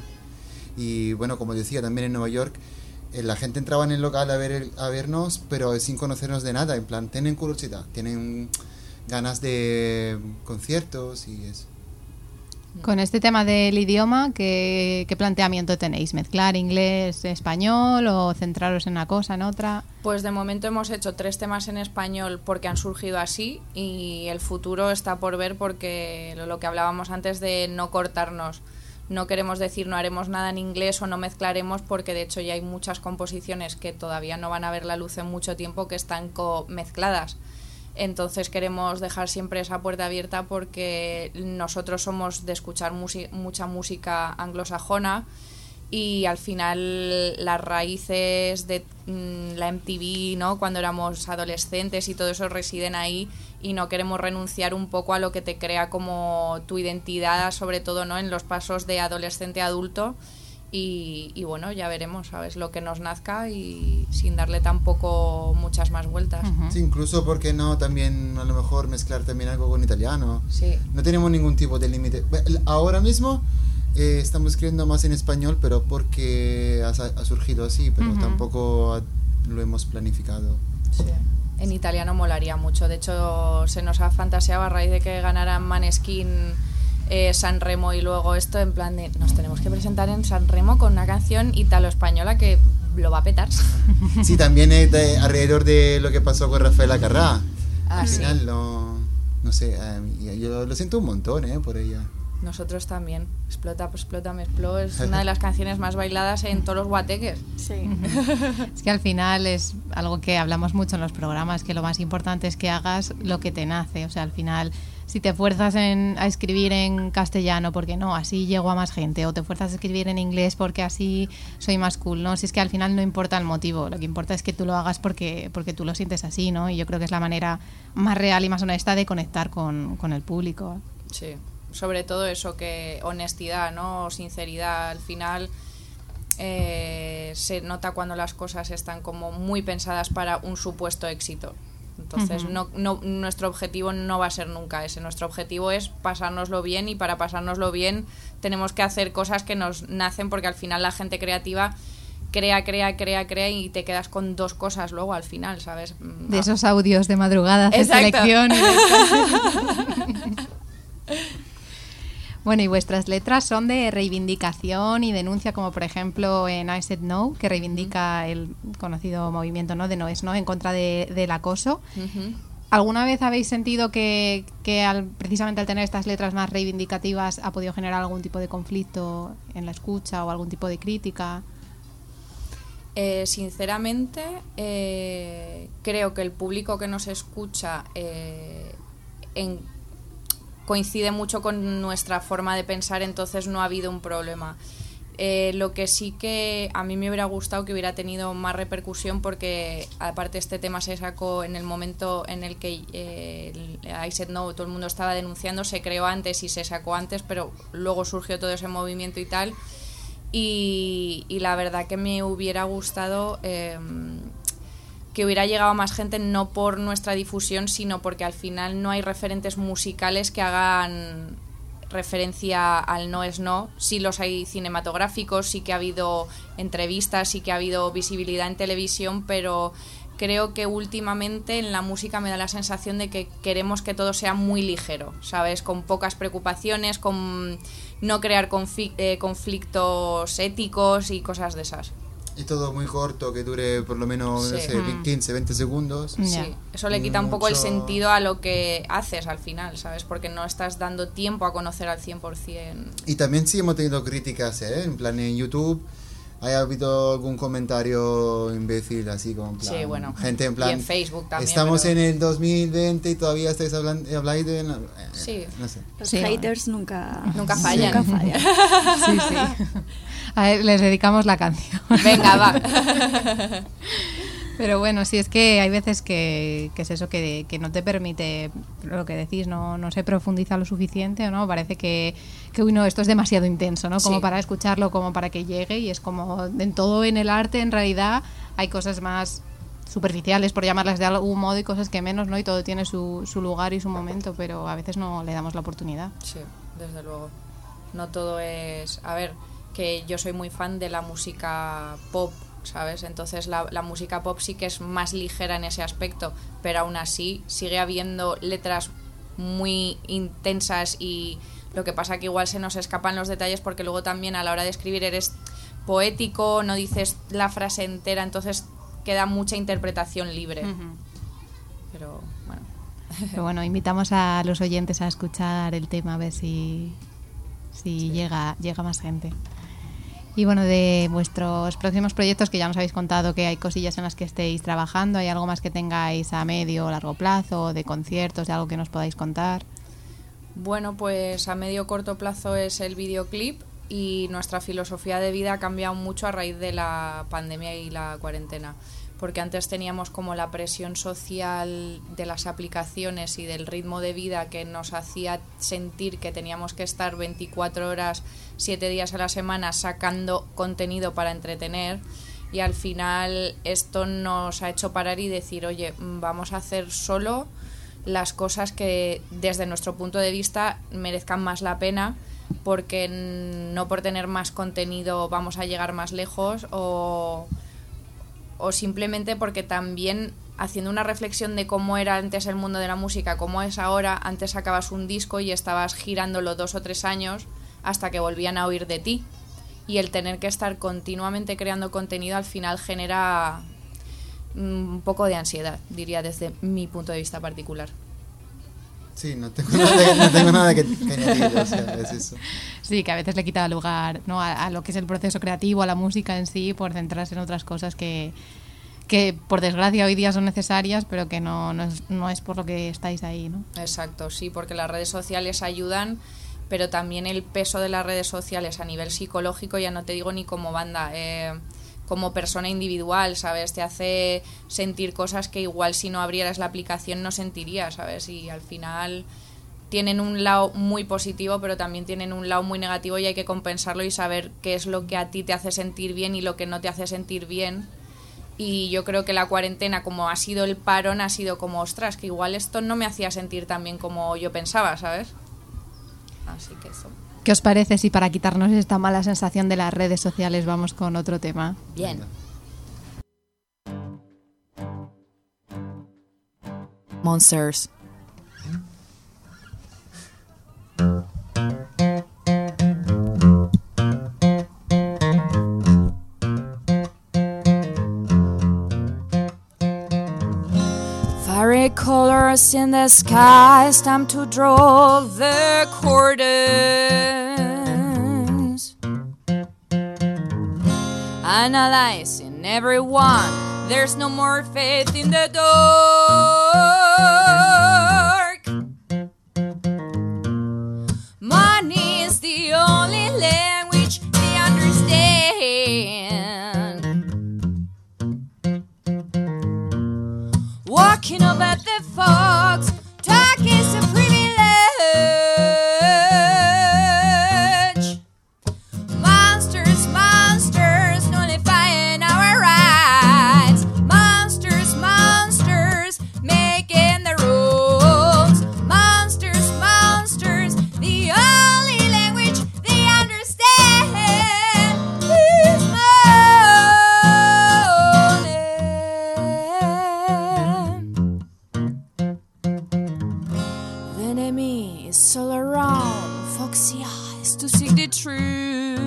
y bueno, como decía, también en Nueva York eh, la gente entraba en el local a ver el- a vernos, pero sin conocernos de nada, en plan, tienen curiosidad, tienen ganas de conciertos y eso. Con este tema del idioma, ¿qué, qué planteamiento tenéis? ¿Mezclar inglés, español o centraros en una cosa, en otra? Pues de momento hemos hecho tres temas en español porque han surgido así y el futuro está por ver porque lo, lo que hablábamos antes de no cortarnos. No queremos decir no haremos nada en inglés o no mezclaremos porque de hecho ya hay muchas composiciones que todavía no van a ver la luz en mucho tiempo que están co- mezcladas. Entonces queremos dejar siempre esa puerta abierta porque nosotros somos de escuchar musi- mucha música anglosajona y al final las raíces de mm, la M T V, ¿no? Cuando éramos adolescentes y todo eso residen ahí y no queremos renunciar un poco a lo que te crea como tu identidad, sobre todo, ¿no? En los pasos de adolescente a adulto. Y, y bueno, ya veremos, ¿sabes? Lo que nos nazca y sin darle tampoco muchas más vueltas. Ujú. Sí, incluso, ¿por qué no también a lo mejor mezclar también algo con italiano? Sí, No tenemos ningún tipo de límite. Bueno, ahora mismo eh, estamos escribiendo más en español, pero porque ha, sa- ha surgido así, pero Ujú. tampoco ha- lo hemos planificado. sí. En italiano molaría mucho. De hecho, se nos ha fantaseado a raíz de que ganaran Maneskin eh, Sanremo y luego esto en plan de nos tenemos que presentar en Sanremo con una canción italo-española que lo va a petar. Sí, también es de- alrededor de lo que pasó con Rafaela Carrà. Ah, Al sí. final, no, no sé, eh, yo lo siento un montón eh, por ella. Nosotros también. Explota, pues explota, me expló. Es una de las canciones más bailadas en todos los guateques. Sí. Es que al final es algo que hablamos mucho en los programas, que lo más importante es que hagas lo que te nace. O sea, al final, si te fuerzas en, a escribir en castellano porque no, así llego a más gente, o te fuerzas a escribir en inglés porque así soy más cool, ¿no? Si es que al final no importa el motivo, lo que importa es que tú lo hagas porque, porque tú lo sientes así, ¿no? Y yo creo que es la manera más real y más honesta de conectar con, con el público. Sí. Sobre todo eso, que honestidad, ¿no? Sinceridad. Al final eh, se nota cuando las cosas están como muy pensadas para un supuesto éxito. Entonces, Ujú. no, no, nuestro objetivo no va a ser nunca ese. Nuestro objetivo es pasárnoslo bien y para pasárnoslo bien tenemos que hacer cosas que nos nacen porque al final la gente creativa crea, crea, crea, crea y te quedas con dos cosas luego al final, ¿sabes? De esos audios de madrugada de Exacto. selección. Y de- Bueno, y vuestras letras son de reivindicación y denuncia, como por ejemplo en I Said No, que reivindica el conocido movimiento, ¿no?, de No es No en contra de, del acoso. Ujú. ¿Alguna vez habéis sentido que, que al, precisamente al tener estas letras más reivindicativas ha podido generar algún tipo de conflicto en la escucha o algún tipo de crítica? Eh, sinceramente, eh, creo que el público que nos escucha eh, en- coincide mucho con nuestra forma de pensar, entonces no ha habido un problema. Eh, lo que sí que a mí me hubiera gustado que hubiera tenido más repercusión porque aparte este tema se sacó en el momento en el que eh, el I Said No, todo el mundo estaba denunciando, se creó antes y se sacó antes, pero luego surgió todo ese movimiento y tal. Y, y la verdad que me hubiera gustado eh, que hubiera llegado a más gente, no por nuestra difusión, sino porque al final no hay referentes musicales que hagan referencia al no es no. Sí los hay cinematográficos, sí que ha habido entrevistas, sí que ha habido visibilidad en televisión, pero creo que últimamente en la música me da la sensación de que queremos que todo sea muy ligero, ¿sabes? Con pocas preocupaciones, con no crear confli- eh, conflictos éticos y cosas de esas. Y todo muy corto, que dure por lo menos, Sí. no sé, Mm. quince, veinte segundos. Ya. Sí, eso le quita un poco el Mucho- sentido a lo que haces al final, ¿sabes? Porque no estás dando tiempo a conocer al cien por ciento. Y también sí hemos tenido críticas, ¿eh? En plan, en YouTube ¿ha habido algún comentario imbécil así como en plan? Sí, bueno. Gente en plan... Y en Facebook también. Estamos pero- en el dos mil veinte y todavía estáis hablando, habláis de... eh, Sí. No sé. Los Sí, haters nunca, Nunca fallan. Nunca fallan. Sí, sí. A ver, les dedicamos la canción. Venga, va. Pero bueno, sí, es que hay veces que, que es eso, que, que no te permite, lo que decís, no, no se profundiza lo suficiente, ¿no? Parece que, que uy, no, esto es demasiado intenso, ¿no? Como Sí. para escucharlo, como para que llegue, y es como, en todo en el arte, en realidad, hay cosas más superficiales, por llamarlas de algún modo, y cosas que menos, ¿no? Y todo tiene su, su lugar y su momento, pero a veces no le damos la oportunidad. Sí, desde luego. No todo es... A ver, que yo soy muy fan de la música pop, ¿sabes? Entonces la, la música pop sí que es más ligera en ese aspecto, pero aún así sigue habiendo letras muy intensas, y lo que pasa que igual se nos escapan los detalles porque luego también a la hora de escribir eres poético, no dices la frase entera, entonces queda mucha interpretación libre. Pero bueno. Pero bueno, invitamos a los oyentes a escuchar el tema, a ver si, si Sí. llega, llega más gente. Y bueno, de vuestros próximos proyectos, que ya nos habéis contado que hay cosillas en las que estéis trabajando, ¿hay algo más que tengáis a medio o largo plazo, de conciertos, de algo que nos podáis contar? Bueno, pues a medio corto plazo es el videoclip, y nuestra filosofía de vida ha cambiado mucho a raíz de la pandemia y la cuarentena, porque antes teníamos como la presión social de las aplicaciones y del ritmo de vida que nos hacía sentir que teníamos que estar veinticuatro horas, siete días a la semana sacando contenido para entretener, y al final esto nos ha hecho parar y decir, oye, vamos a hacer solo las cosas que desde nuestro punto de vista merezcan más la pena, porque no por tener más contenido vamos a llegar más lejos, o, o simplemente porque también, haciendo una reflexión de cómo era antes el mundo de la música, cómo es ahora, antes sacabas un disco y estabas girándolo dos o tres años hasta que volvían a oír de ti, y el tener que estar continuamente creando contenido al final genera un poco de ansiedad, diría desde mi punto de vista particular. Sí, no tengo nada, no tengo nada que, que añadir, o sea, es eso. Sí, que a veces le quita lugar, ¿no?, a, a lo que es el proceso creativo, a la música en sí, por centrarse en otras cosas que, que por desgracia hoy día son necesarias, pero que no, no, es, no es por lo que estáis ahí, ¿no? Exacto, sí, porque las redes sociales ayudan, pero también el peso de las redes sociales a nivel psicológico, ya no te digo ni como banda, eh, como persona individual, ¿sabes? Te hace sentir cosas que igual si no abrieras la aplicación no sentirías, ¿sabes? Y al final tienen un lado muy positivo, pero también tienen un lado muy negativo, y hay que compensarlo y saber qué es lo que a ti te hace sentir bien y lo que no te hace sentir bien. Y yo creo que la cuarentena, como ha sido el parón, ha sido como, ostras, que igual esto no me hacía sentir tan bien como yo pensaba, ¿sabes? Así que eso. ¿Qué os parece si para quitarnos esta mala sensación de las redes sociales vamos con otro tema? Bien. Monsters. Fiery colors in the sky, it's time to draw the curtains. Analyzing everyone, there's no more faith in the dark. Money is the only language they understand. Walking over the fogs, talk is a privilege. Monsters, monsters, nullifying our rights. Monsters, monsters, truth.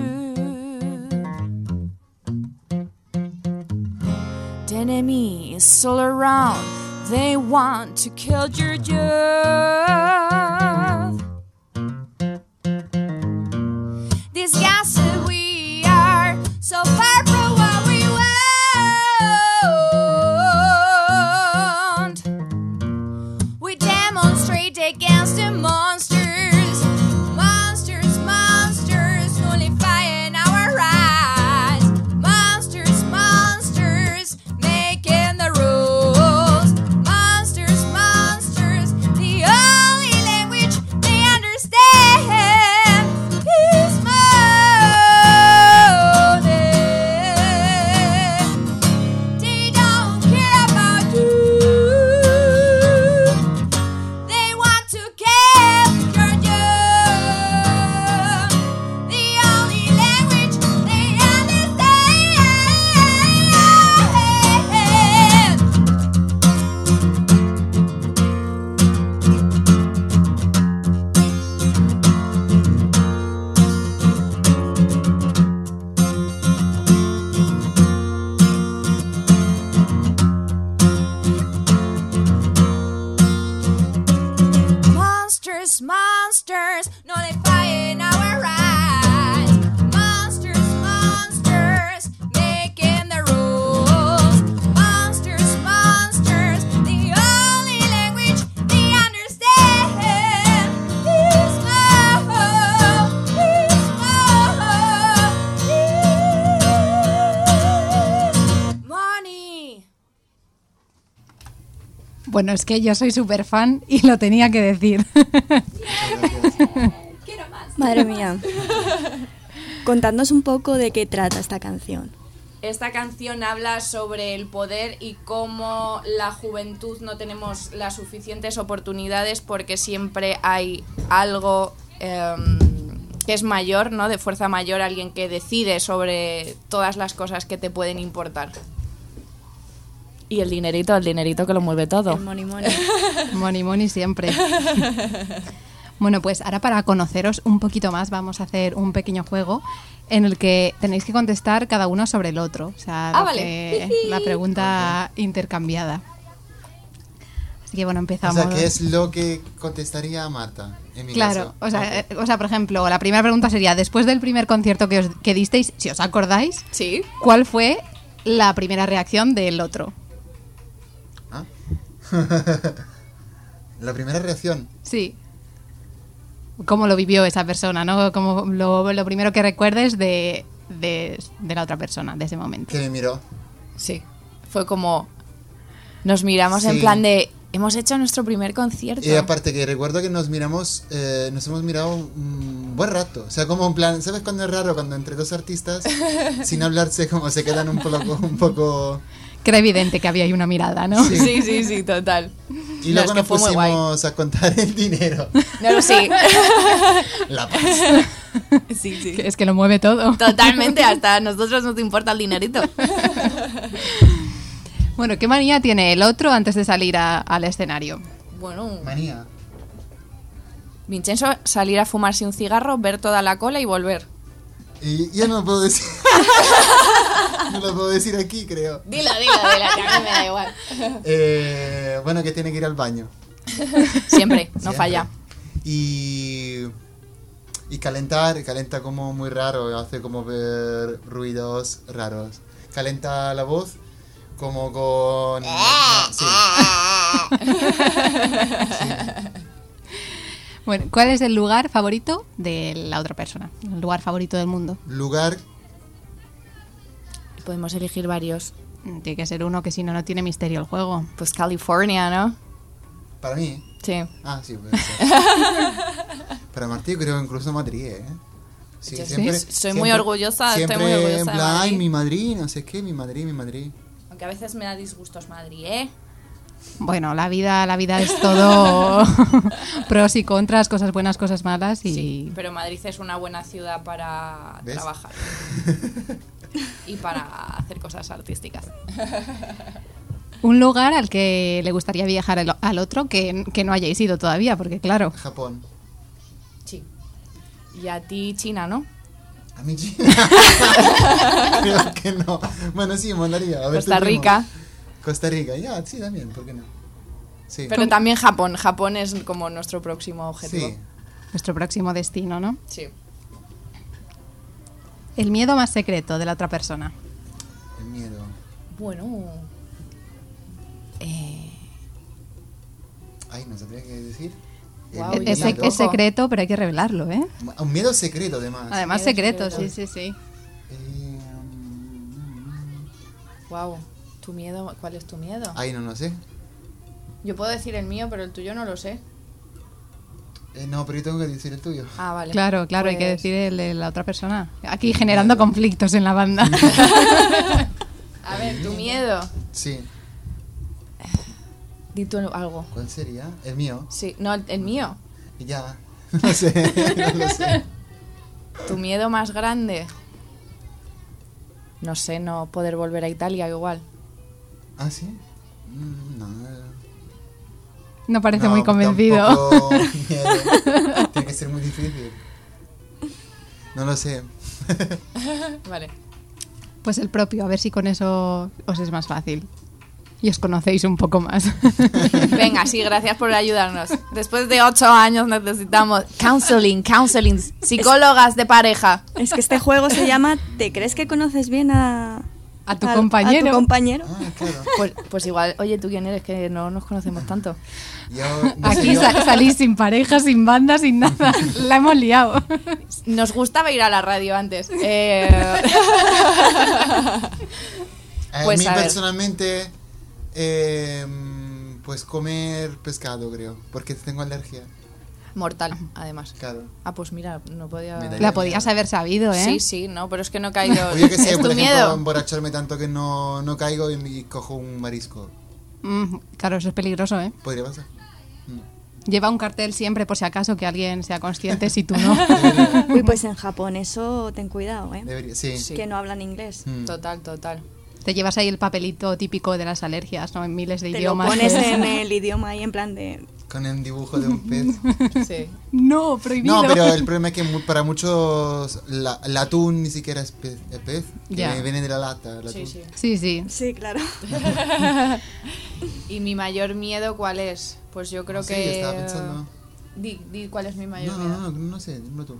The enemy is all around, they want to kill your youth. Disgusted we are, so far from what we want. We demonstrate against the monsters, monsters, monsters, nullifying our rights. Monsters, monsters, making the rules. Monsters, monsters, the only language they understand is money. They don't care about you. They want to capture you. The only language they understand. Monsters, monsters, nullifying our rights. Monsters, monsters, making the rules. Monsters, monsters, the only language they understand is more, is more, is money. Bueno, es que yo soy súper fan y lo tenía que decir. Madre mía. Contadnos un poco de qué trata esta canción. Esta canción habla sobre el poder y cómo la juventud no tenemos las suficientes oportunidades porque siempre hay algo eh, que es mayor, ¿no? De fuerza mayor, alguien que decide sobre todas las cosas que te pueden importar. Y el dinerito, el dinerito que lo mueve todo. El money money. Money, money siempre. Bueno, pues ahora para conoceros un poquito más vamos a hacer un pequeño juego en el que tenéis que contestar cada uno sobre el otro. O sea, Ah, lo vale. que- la pregunta intercambiada. Así que bueno, O empezamos. sea, ¿qué es lo que contestaría Marta? En mi Claro, caso? o sea, Ok. eh, o sea, por ejemplo, la primera pregunta sería, después del primer concierto que, os, que disteis, si os acordáis, Sí. ¿cuál fue la primera reacción del otro? ¿Ah? La primera reacción. Sí. ¿Cómo lo vivió esa persona, no? Como lo, lo primero que recuerdes de, de, de la otra persona, de ese momento. Que me miró. Sí. Fue como... Nos miramos Sí. en plan de... Hemos hecho nuestro primer concierto. Y aparte que recuerdo que nos miramos, eh, nos hemos mirado un buen rato. O sea, como en plan, ¿sabes cuándo es raro? Cuando entre dos artistas, sin hablarse, como se quedan un poco... Un poco... Que era evidente que había ahí una mirada, ¿no? Sí. Sí, sí, sí, total. Y No, luego es que nos fue muy guay. pusimos a contar el dinero. No lo sé. La paz. Sí, sí. Que es que lo mueve todo. Totalmente, hasta a nosotros nos importa el dinerito. Bueno, ¿qué manía tiene el otro antes de salir a- al escenario? Bueno, Manía. Vincenzo, salir a fumarse un cigarro, ver toda la cola y volver. Y ya no lo puedo decir. No lo puedo decir aquí, creo. Dilo, dilo, dilo, que a mí me da igual. Eh, bueno, que tiene que ir al baño. Siempre, no Siempre. falla. Y, y calentar, calenta como muy raro, hace como ver ruidos raros. Calenta la voz como con... Sí. Bueno, ¿cuál es el lugar favorito de la otra persona? El lugar favorito del mundo. Lugar, Podemos elegir varios. Tiene que ser uno que si no, no tiene misterio el juego. Pues California, ¿no? para mí. Sí. Ah, sí, puede ser. Para Martí creo incluso Madrid, ¿eh? Sí, Yo sí, soy muy orgullosa, estoy siempre muy orgullosa de en plan, Madrid. ay, mi Madrid, no sé qué, mi Madrid, mi Madrid. Aunque a veces me da disgustos Madrid, ¿eh? Bueno, la vida, la vida es todo pros y contras, cosas buenas, cosas malas y... Sí, pero Madrid es una buena ciudad para ¿Ves? trabajar. Y para hacer cosas artísticas. Un lugar al que le gustaría viajar al, al otro que, que no hayáis ido todavía, porque claro, Japón. Sí. Y a ti, China, ¿no? A mi China. Creo que no. Bueno, sí, mandaría. A ver, Costa tu primo. Rica. Costa Rica, ya, sí, también, ¿por qué no? Sí. Pero también Japón. Japón es como nuestro próximo objetivo. Sí. Nuestro próximo destino, ¿no? Sí. El miedo más secreto de la otra persona. El miedo. Bueno. Eh, Ay, no sabría qué decir. El Guau, yo es, miedo. es secreto, pero hay que revelarlo, ¿eh? Un miedo secreto, además. Además, miedo secreto, secreto. sí, sí, sí. Eh, mm, wow. ¿Tu miedo? ¿Cuál es tu miedo? Ay, no lo sé. Yo puedo decir el mío, pero el tuyo no lo sé. Eh, no, pero yo tengo que decir el tuyo. Ah, vale. Claro, claro, hay que Pues- decir el de la otra persona. Aquí generando conflictos en la banda. A ver, tu miedo. Sí. Di tú algo. ¿Cuál sería? El mío. Sí, no, el, el mío. Y ya. No sé, no lo sé. Tu miedo más grande. No sé, no poder volver a Italia igual. ¿Ah, sí? Mm, no. eh, No parece no, muy convencido. tampoco miedo. Tiene que ser muy difícil. No lo sé. Vale. Pues el propio, a ver si con eso os es más fácil. Y os conocéis un poco más. Venga, sí, gracias por ayudarnos. Después de ocho años necesitamos counseling, counseling, psicólogas de pareja. Es que este juego se llama ¿Te crees que conoces bien a, A tu al- compañero? A tu compañero. Ah, claro. Pues, pues igual, oye, ¿tú quién eres? Que no nos conocemos tanto. Yo, no sé, Aquí yo- sa- salís sin pareja, sin banda, sin nada. La hemos liado. Nos gustaba ir a la radio antes. Eh, A Pues, mí a ver. personalmente, eh, pues comer pescado, creo, porque tengo alergia. mortal, además. Claro. Ah, pues mira, no podía... Me da- La podías haber sabido, ¿eh? Sí, sí, no, pero es que no he caído. O yo que sé, ¿Es por tu ejemplo, miedo? emborracharme tanto que no, no caigo y, y cojo un marisco. Mm, claro, eso es peligroso, ¿eh? Podría pasar. Lleva un cartel siempre por si acaso que alguien sea consciente si tú no. Uy, pues en Japón eso ten cuidado, ¿eh? Debería, sí. Sí. Que no hablan inglés. Mm. Total, total. Te llevas ahí el papelito típico de las alergias, ¿no? En miles de Te lo idiomas. pones pues. en el idioma ahí en plan de... Con el dibujo de un pez. Sí. No, prohibido. No, pero el problema es que mu- para muchos la, el atún ni siquiera es pez, es pez que Ya. viene de la lata. el Sí, atún. sí. Sí, sí. Sí, claro. ¿Y mi mayor miedo cuál es? Pues yo creo Sí, que... estaba pensando. Di, di cuál es mi mayor No, miedo. no, no, no sé, dime tú.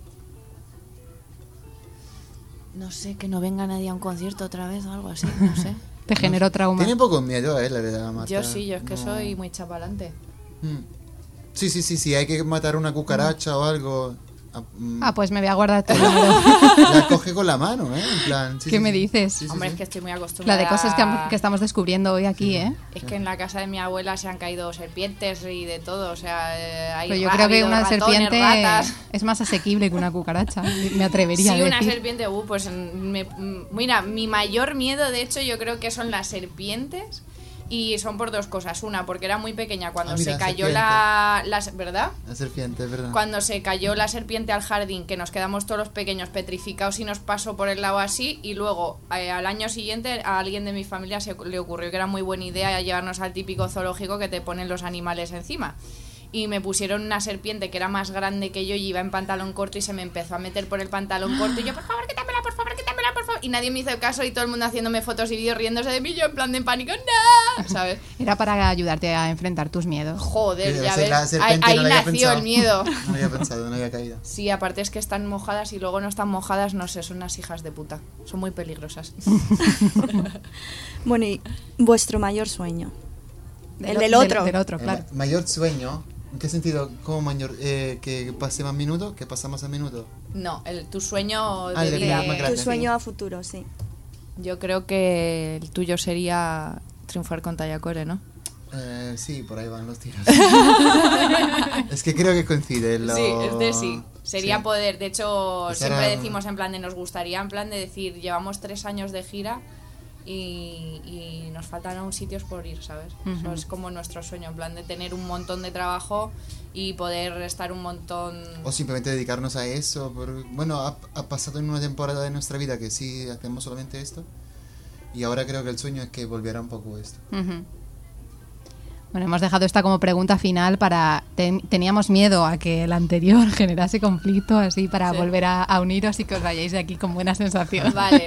No sé, que no venga nadie a un concierto otra vez o algo así, no sé. Te generó trauma. Tiene poco miedo, eh, la verdad, Marta. Yo sí, yo es que No. soy muy chapalante. Mm. Sí, sí, sí, sí, hay que matar una cucaracha o algo. ah, mm, Ah, pues me voy a guardar tu número. La coge con la mano, ¿eh? En plan, sí, ¿Qué sí, me sí. dices? Sí, sí, Hombre, sí. es que estoy muy La acostumbrada. de cosas que, am- que estamos descubriendo hoy aquí, ¿eh? Es que en la casa de mi abuela se han caído serpientes y de todo, o sea, eh, hay Pero yo ra- creo ha que habido una ratones, serpiente ratas. es más asequible que una cucaracha. Me atrevería Sí, a una decir. serpiente, uh, pues mm, me- mm, mira, mi mayor miedo de hecho yo creo que son las serpientes y son por dos cosas. Una, porque era muy pequeña cuando Ah, mira, se cayó serpiente. la, la... ¿Verdad? La serpiente, es verdad. Cuando se cayó la serpiente al jardín, que nos quedamos todos los pequeños petrificados y nos pasó por el lado así, y luego eh, al año siguiente a alguien de mi familia se le ocurrió que era muy buena idea llevarnos al típico zoológico que te ponen los animales encima. Y me pusieron una serpiente que era más grande que yo y iba en pantalón corto y se me empezó a meter por el pantalón corto y yo, por favor, quítamela, por favor, quítamela, por favor. Y nadie me hizo caso y todo el mundo haciéndome fotos y vídeos riéndose de mí, yo en plan de pánico, ¡no! ¿Sabes? Era para ayudarte a enfrentar tus miedos. Joder, Debe ya ser la ves, ahí, serpiente, ahí no lo había nació pensado. el miedo. No había pensado, no había caído. Sí, aparte es que están mojadas y luego no están mojadas, no sé, son unas hijas de puta. Son muy peligrosas. Bueno, y vuestro mayor sueño. El o- del otro. Del, otro, El claro. ma- mayor sueño, ¿en qué sentido? ¿Cómo mayor? Eh, ¿Que pase más minutos? ¿Que pasa más a menudo? No, el, tu sueño Ah, de el de vida. más grande. Tu sueño a futuro, sí. Yo creo que el tuyo sería triunfar con Tallacore, ¿no? Eh, sí, por ahí van los tiros. Es que creo que coincide. Lo... Sí, es de sí. Sería Sí. poder, de hecho, Pues siempre era- decimos en plan de nos gustaría, en plan de decir, llevamos tres años de gira y, y nos faltan aún sitios por ir, ¿sabes? Eso Ujú. es como nuestro sueño, en plan de tener un montón de trabajo y poder estar un montón... O simplemente dedicarnos a eso. por- Bueno, ha, ha pasado en una temporada de nuestra vida que sí hacemos solamente esto. Y ahora creo que el sueño es que volviera un poco esto. Ujú. Bueno, hemos dejado esta como pregunta final para... ten- teníamos miedo a que el anterior generase conflicto, así para Sí. volver a, a uniros y que os vayáis de aquí con buena sensación. Vale.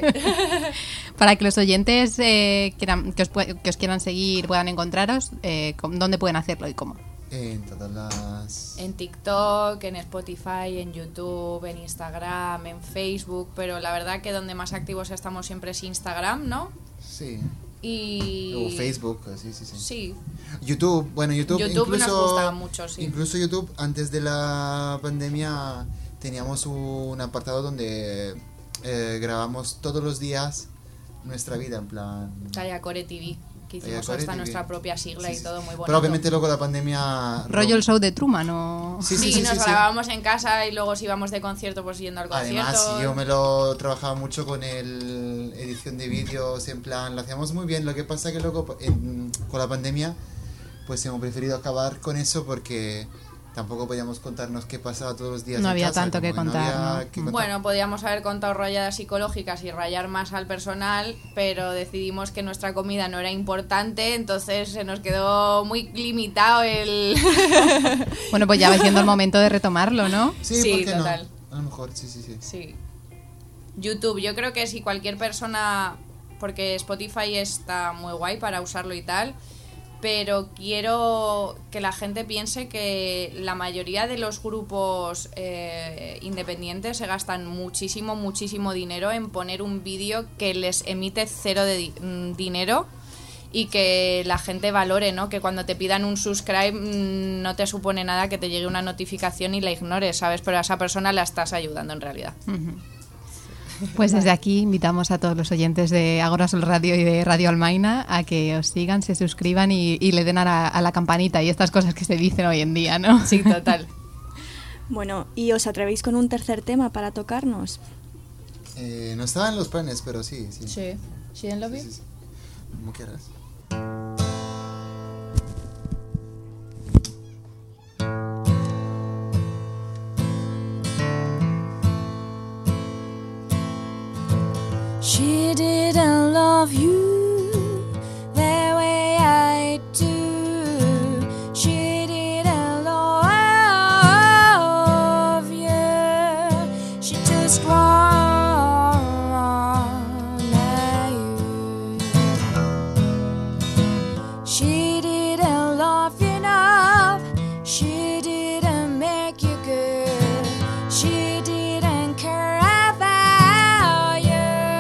Para que los oyentes eh, quieran, que, os, pue- que os quieran seguir, puedan encontraros, eh, con- ¿dónde pueden hacerlo y cómo? En todas las... En TikTok, en Spotify, en YouTube, en Instagram, en Facebook, pero la verdad que donde más activos estamos siempre es Instagram, ¿no? Sí. Y... O Facebook, sí, sí, sí. Sí, YouTube, bueno, YouTube, YouTube nos incluso, gusta mucho, sí. Incluso YouTube, antes de la pandemia, teníamos un apartado donde eh, grabamos todos los días nuestra vida, en plan... Tayacore T V, que hicimos Tayacore hasta T V. nuestra propia sigla Sí, y sí. todo muy bonito. Pero obviamente luego la pandemia... Rollo el show de Truman, ¿o? Sí, Sí, sí, sí, nos sí, sí. grabábamos en casa y luego si íbamos de concierto, pues yendo al concierto. Además, yo me lo trabajaba mucho con el edición de vídeos, en plan, lo hacíamos muy bien. Lo que pasa que luego, en- con la pandemia, pues hemos preferido acabar con eso porque tampoco podíamos contarnos qué pasaba todos los días. No en había casa, tanto que como contar, había ¿no? que contar. Bueno, podíamos haber contado rayadas psicológicas y rayar más al personal, pero decidimos que nuestra comida no era importante, entonces se nos quedó muy limitado el... Bueno, pues ya va siendo el momento de retomarlo, ¿no? Sí, Sí, ¿por qué total. no? A lo mejor, sí, sí, sí. Sí. YouTube, yo creo que si cualquier persona, porque Spotify está muy guay para usarlo y tal, pero quiero que la gente piense que la mayoría de los grupos eh, independientes se gastan muchísimo, muchísimo dinero en poner un vídeo que les emite cero de di- mm, dinero y que la gente valore, ¿no? Que cuando te pidan un subscribe mm, no te supone nada que te llegue una notificación y la ignores, ¿sabes? Pero a esa persona la estás ayudando en realidad. Ujú. Pues desde aquí invitamos a todos los oyentes de Agora Sol Radio y de Radio Almaina a que os sigan, se suscriban y, y le den a la, a la campanita y estas cosas que se dicen hoy en día, ¿no? Sí, total. Bueno, ¿y os atrevéis con un tercer tema para tocarnos? Eh, no estaba en los planes, pero sí, sí. Sí. ¿Sí en lobby? Sí, sí, sí. Como quieras. She didn't love you the way I do. She didn't love you. She just wanted you. She didn't love you enough. She didn't make you good. She didn't care about you.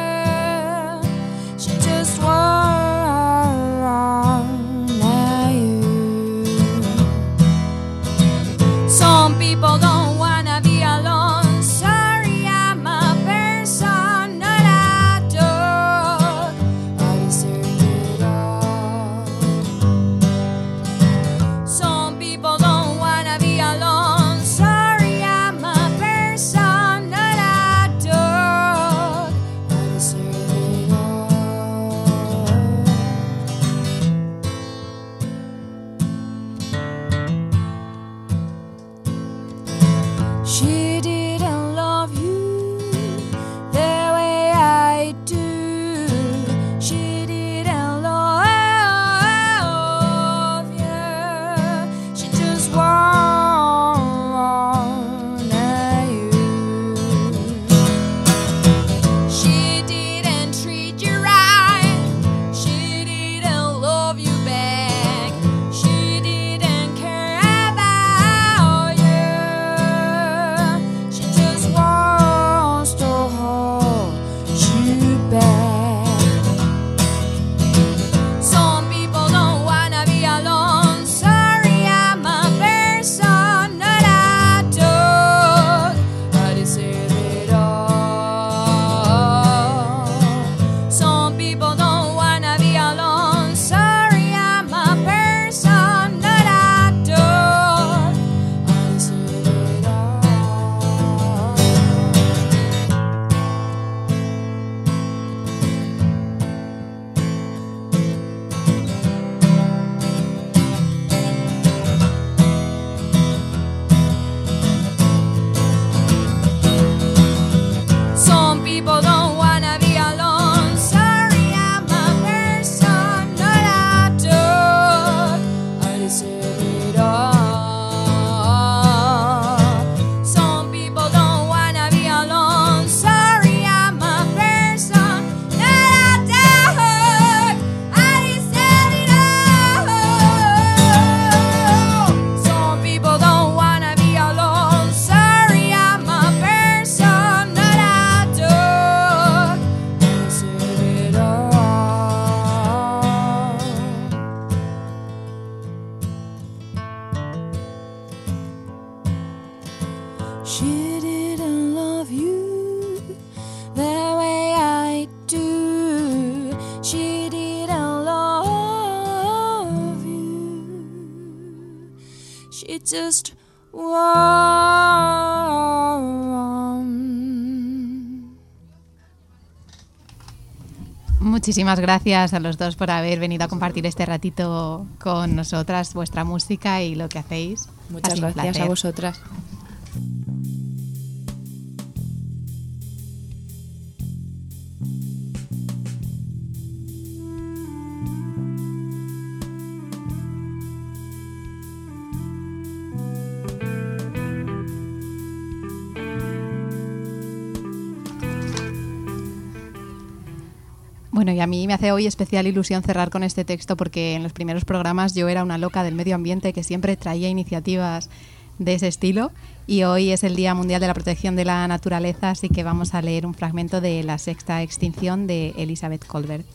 She just wanted you. Some people don't wanna be alone. Sorry, I'm a just one. Muchísimas gracias a los dos por haber venido a compartir este ratito con nosotras, vuestra música y lo que hacéis. Muchas gracias a vosotras. Bueno, y a mí me hace hoy especial ilusión cerrar con este texto porque en los primeros programas yo era una loca del medio ambiente que siempre traía iniciativas de ese estilo y hoy es el Día Mundial de la Protección de la Naturaleza, así que vamos a leer un fragmento de La Sexta Extinción de Elizabeth Kolbert.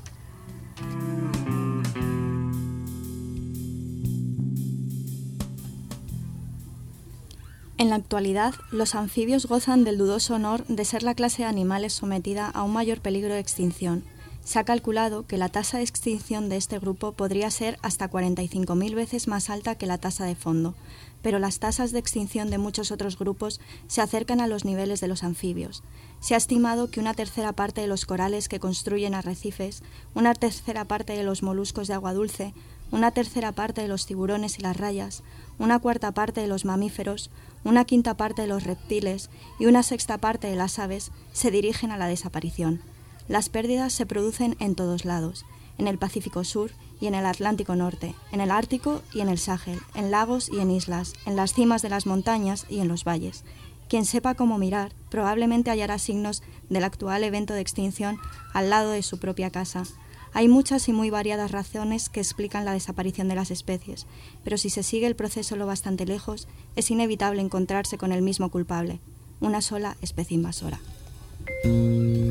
En la actualidad, los anfibios gozan del dudoso honor de ser la clase de animales sometida a un mayor peligro de extinción. Se ha calculado que la tasa de extinción de este grupo podría ser hasta cuarenta y cinco mil veces más alta que la tasa de fondo, pero las tasas de extinción de muchos otros grupos se acercan a los niveles de los anfibios. Se ha estimado que una tercera parte de los corales que construyen arrecifes, una tercera parte de los moluscos de agua dulce, una tercera parte de los tiburones y las rayas, una cuarta parte de los mamíferos, una quinta parte de los reptiles y una sexta parte de las aves se dirigen a la desaparición. Las pérdidas se producen en todos lados, en el Pacífico Sur y en el Atlántico Norte, en el Ártico y en el Sáhel, en lagos y en islas, en las cimas de las montañas y en los valles. Quien sepa cómo mirar, probablemente hallará signos del actual evento de extinción al lado de su propia casa. Hay muchas y muy variadas razones que explican la desaparición de las especies, pero si se sigue el proceso lo bastante lejos, es inevitable encontrarse con el mismo culpable, una sola especie invasora.